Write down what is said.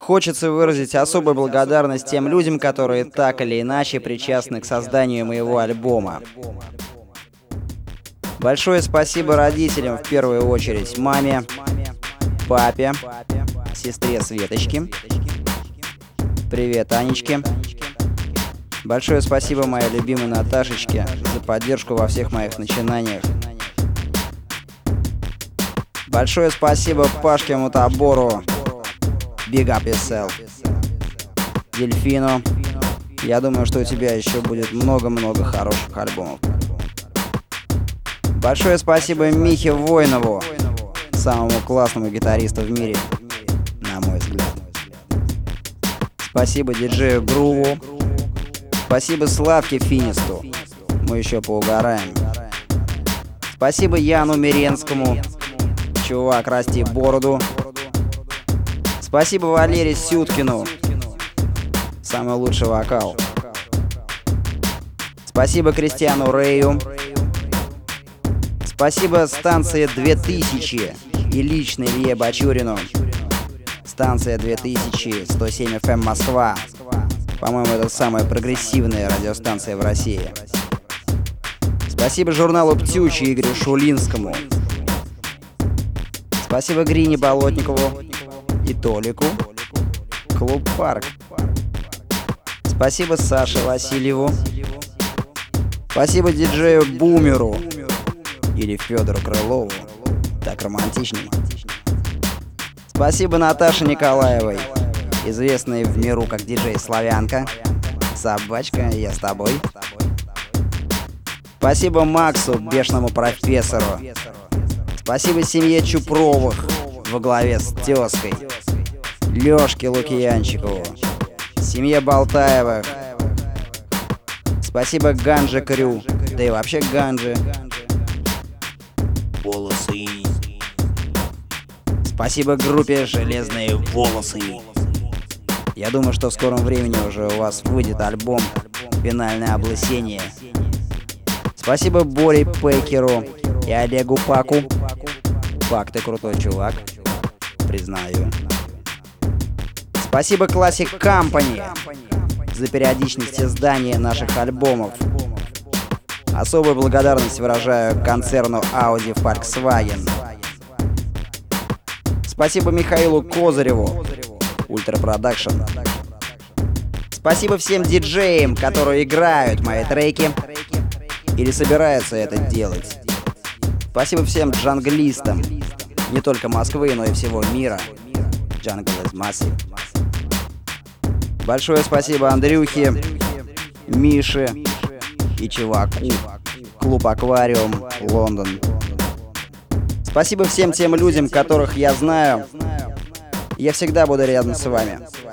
Хочется выразить особую благодарность тем людям, которые так или иначе причастны к созданию моего альбома. Большое спасибо родителям, в первую очередь маме, папе, сестре Светочке. Привет, Анечке. Большое спасибо моей любимой Наташечке за поддержку во всех моих начинаниях. Большое спасибо Пашке Мутабору. Big up yourself. Дельфину. Я думаю, что у тебя еще будет много-много хороших альбомов. Большое спасибо Михе Войнову, самому классному гитаристу в мире, на мой взгляд. Спасибо диджею Груву. Спасибо Славке Финисту. Мы еще поугараем. Спасибо Яну Миренскому. Чувак, расти бороду. Спасибо Валерию Сюткину. Самый лучший вокал. Спасибо Кристиану Рэю. Спасибо станции 2000 и лично Илье Бачурину. Станция 2000, 107 FM Москва. По-моему, это самая прогрессивная радиостанция в России. Спасибо журналу «Птючи» Игорю Шулинскому. Спасибо Грине Болотникову и Толику. Клуб Парк. Спасибо Саше Васильеву. Спасибо диджею Бумеру или Федору Крылову. Так романтичнее. Спасибо Наташе Николаевой, известной в миру как диджей Славянка. Собачка, я с тобой. Спасибо Максу, бешеному профессору. Спасибо семье Чупровых во главе с тезкой, Лёшке Лукьянчикову, семье Болтаевых. Спасибо Ганже Крю, да и вообще Ганже. Волосы. Спасибо группе «Железные волосы». Я думаю, что в скором времени уже у вас выйдет альбом «Финальное облысение». Спасибо Боре Пейкеру и Олегу Паку. Пак, ты крутой чувак, признаю. Спасибо Classic Company за периодичность издания наших альбомов. Особую благодарность выражаю концерну Audi Volkswagen. Спасибо Михаилу Козыреву, Ультра Продакшн. Спасибо всем диджеям, которые играют мои треки или собираются это делать. Спасибо всем джанглистам, не только Москвы, но и всего мира. Jungle is massive. Большое спасибо Андрюхе, Мише и чуваку. Клуб Аквариум, Лондон. Спасибо всем тем людям, которых я знаю. Я всегда буду рядом с вами.